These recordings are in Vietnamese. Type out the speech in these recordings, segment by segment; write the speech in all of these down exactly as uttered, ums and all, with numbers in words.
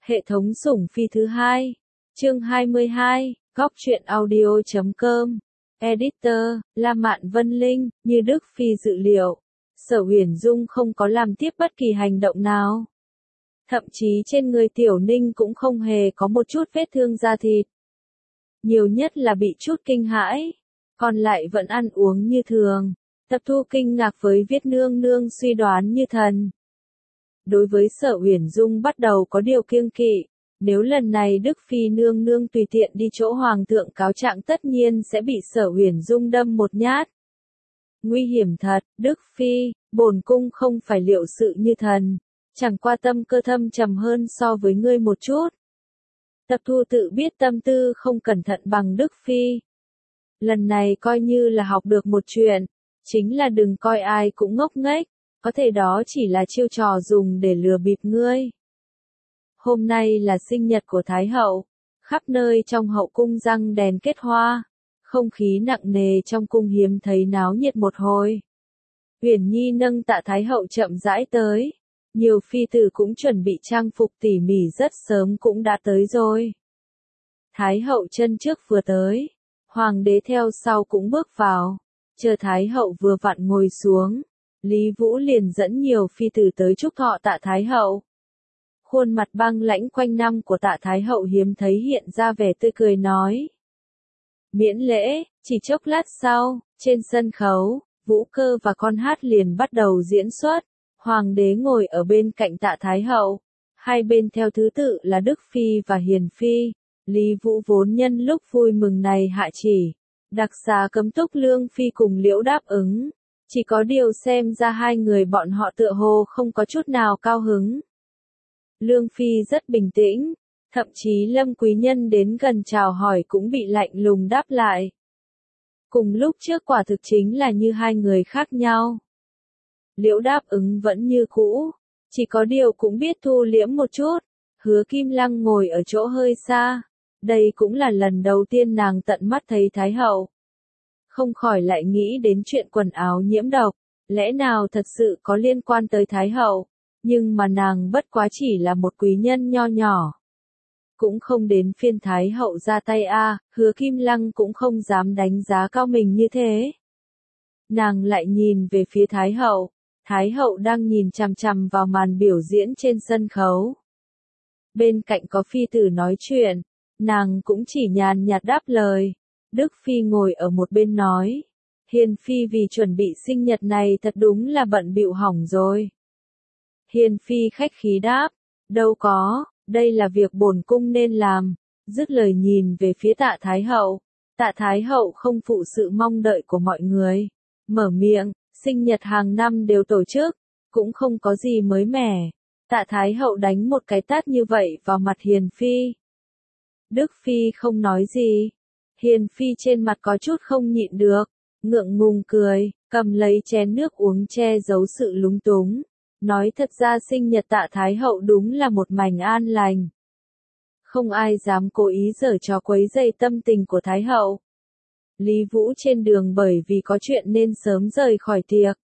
Hệ thống sủng phi thứ hai. Chương hai mươi hai, góc truyện audio chấm com. Editor, La Mạn Vân Linh, như Đức Phi dự liệu. Sở Huyền Dung không có làm tiếp bất kỳ hành động nào. Thậm chí trên người Tiểu Ninh cũng không hề có một chút vết thương da thịt. Nhiều nhất là bị chút kinh hãi. Còn lại vẫn ăn uống như thường. Tập Thu kinh ngạc với Viết Nương Nương suy đoán như thần. Đối với Sở Huyền Dung bắt đầu có điều kiêng kỵ, nếu lần này Đức Phi nương nương tùy tiện đi chỗ Hoàng thượng cáo trạng tất nhiên sẽ bị Sở Huyền Dung đâm một nhát. Nguy hiểm thật, Đức Phi, bổn cung không phải liệu sự như thần, chẳng qua tâm cơ thâm trầm hơn so với ngươi một chút. Tập Thu tự biết tâm tư không cẩn thận bằng Đức Phi. Lần này coi như là học được một chuyện, chính là đừng coi ai cũng ngốc nghếch. Có thể đó chỉ là chiêu trò dùng để lừa bịp ngươi. Hôm nay là sinh nhật của Thái hậu, khắp nơi trong hậu cung răng đèn kết hoa, không khí nặng nề trong cung hiếm thấy náo nhiệt một hồi. Uyển Nhi nâng Tạ Thái hậu chậm rãi tới, nhiều phi tử cũng chuẩn bị trang phục tỉ mỉ rất sớm cũng đã tới rồi. Thái hậu chân trước vừa tới, hoàng đế theo sau cũng bước vào, chờ Thái hậu vừa vặn ngồi xuống. Lý Vũ liền dẫn nhiều phi tử tới chúc thọ Tạ Thái hậu. Khuôn mặt băng lãnh quanh năm của Tạ Thái hậu hiếm thấy hiện ra vẻ tươi cười nói. Miễn lễ, chỉ chốc lát sau, trên sân khấu, Vũ Cơ và con hát liền bắt đầu diễn xuất. Hoàng đế ngồi ở bên cạnh Tạ Thái hậu. Hai bên theo thứ tự là Đức Phi và Hiền Phi. Lý Vũ vốn nhân lúc vui mừng này hạ chỉ. Đặc xá cấm túc Lương Phi cùng Liễu đáp ứng. Chỉ có điều xem ra hai người bọn họ tựa hồ không có chút nào cao hứng. Lương Phi rất bình tĩnh, thậm chí Lâm Quý Nhân đến gần chào hỏi cũng bị lạnh lùng đáp lại. Cùng lúc trước quả thực chính là như hai người khác nhau. Liễu đáp ứng vẫn như cũ, chỉ có điều cũng biết thu liễm một chút. Hứa Kim Lăng ngồi ở chỗ hơi xa, đây cũng là lần đầu tiên nàng tận mắt thấy Thái hậu. Không khỏi lại nghĩ đến chuyện quần áo nhiễm độc, lẽ nào thật sự có liên quan tới Thái hậu, nhưng mà nàng bất quá chỉ là một quý nhân nho nhỏ. Cũng không đến phiên Thái hậu ra tay a, à, Hứa Kim Lăng cũng không dám đánh giá cao mình như thế. Nàng lại nhìn về phía Thái hậu, Thái hậu đang nhìn chằm chằm vào màn biểu diễn trên sân khấu. Bên cạnh có phi tử nói chuyện, nàng cũng chỉ nhàn nhạt đáp lời. Đức Phi ngồi ở một bên nói, Hiền Phi vì chuẩn bị sinh nhật này thật đúng là bận bịu hỏng rồi. Hiền Phi khách khí đáp, đâu có, đây là việc bổn cung nên làm, dứt lời nhìn về phía Tạ Thái hậu. Tạ Thái hậu không phụ sự mong đợi của mọi người, mở miệng, sinh nhật hàng năm đều tổ chức, cũng không có gì mới mẻ. Tạ Thái hậu đánh một cái tát như vậy vào mặt Hiền Phi. Đức Phi không nói gì. Hiền Phi trên mặt có chút không nhịn được, ngượng ngùng cười, cầm lấy chén nước uống che giấu sự lúng túng. Nói thật ra sinh nhật Tạ Thái hậu đúng là một mảnh an lành. Không ai dám cố ý giở trò quấy rầy tâm tình của Thái hậu. Lý Vũ trên đường bởi vì có chuyện nên sớm rời khỏi tiệc.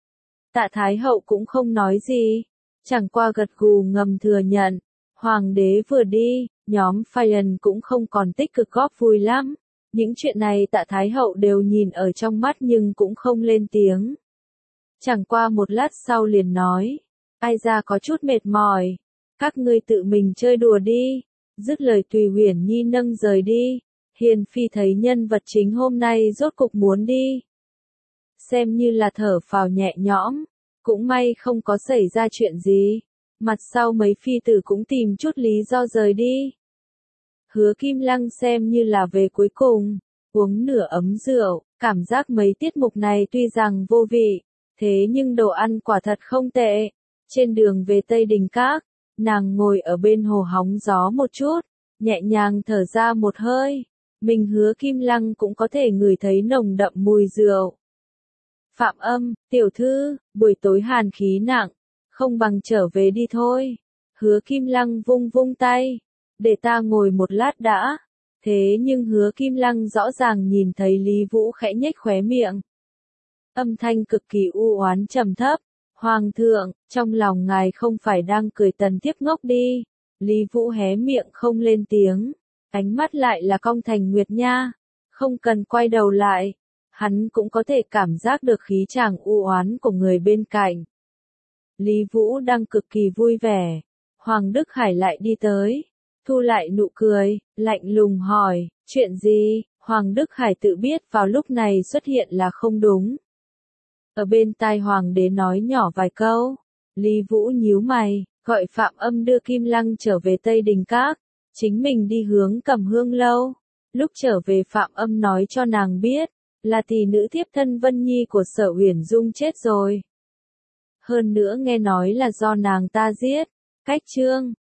Tạ Thái hậu cũng không nói gì, chẳng qua gật gù ngầm thừa nhận. Hoàng đế vừa đi, nhóm Phiền cũng không còn tích cực góp vui lắm. Những chuyện này Tạ Thái hậu đều nhìn ở trong mắt nhưng cũng không lên tiếng. Chẳng qua một lát sau liền nói, ai ra có chút mệt mỏi, các ngươi tự mình chơi đùa đi. Dứt lời tùy Uyển Nhi nâng rời đi. Hiền Phi thấy nhân vật chính hôm nay rốt cục muốn đi, xem như là thở phào nhẹ nhõm, cũng may không có xảy ra chuyện gì. Mặt sau mấy phi tử cũng tìm chút lý do rời đi. Hứa Kim Lăng xem như là về cuối cùng, uống nửa ấm rượu, cảm giác mấy tiết mục này tuy rằng vô vị, thế nhưng đồ ăn quả thật không tệ. Trên đường về Tây Đình Các, nàng ngồi ở bên hồ hóng gió một chút, nhẹ nhàng thở ra một hơi, mình Hứa Kim Lăng cũng có thể ngửi thấy nồng đậm mùi rượu. Phạm Âm, tiểu thư, buổi tối hàn khí nặng, không bằng trở về đi thôi. Hứa Kim Lăng vung vung tay, để ta ngồi một lát đã. Thế nhưng Hứa Kim Lăng rõ ràng nhìn thấy Lý Vũ khẽ nhếch khóe miệng. Âm thanh cực kỳ u oán trầm thấp, Hoàng thượng, trong lòng ngài không phải đang cười tần tiếp ngốc đi. Lý Vũ hé miệng không lên tiếng, ánh mắt lại là cong thành nguyệt nha, không cần quay đầu lại, hắn cũng có thể cảm giác được khí chàng u oán của người bên cạnh. Lý Vũ đang cực kỳ vui vẻ, Hoàng Đức Hải lại đi tới, thu lại nụ cười, lạnh lùng hỏi, chuyện gì? Hoàng Đức Hải tự biết vào lúc này xuất hiện là không đúng. Ở bên tai Hoàng đế nói nhỏ vài câu, Lý Vũ nhíu mày, gọi Phạm Âm đưa Kim Lăng trở về Tây Đình Các, chính mình đi hướng Cẩm Hương lâu. Lúc trở về Phạm Âm nói cho nàng biết, là tỷ nữ thiếp thân Vân Nhi của Sở Uyển Dung chết rồi. Hơn nữa nghe nói là do nàng ta giết. Cách chương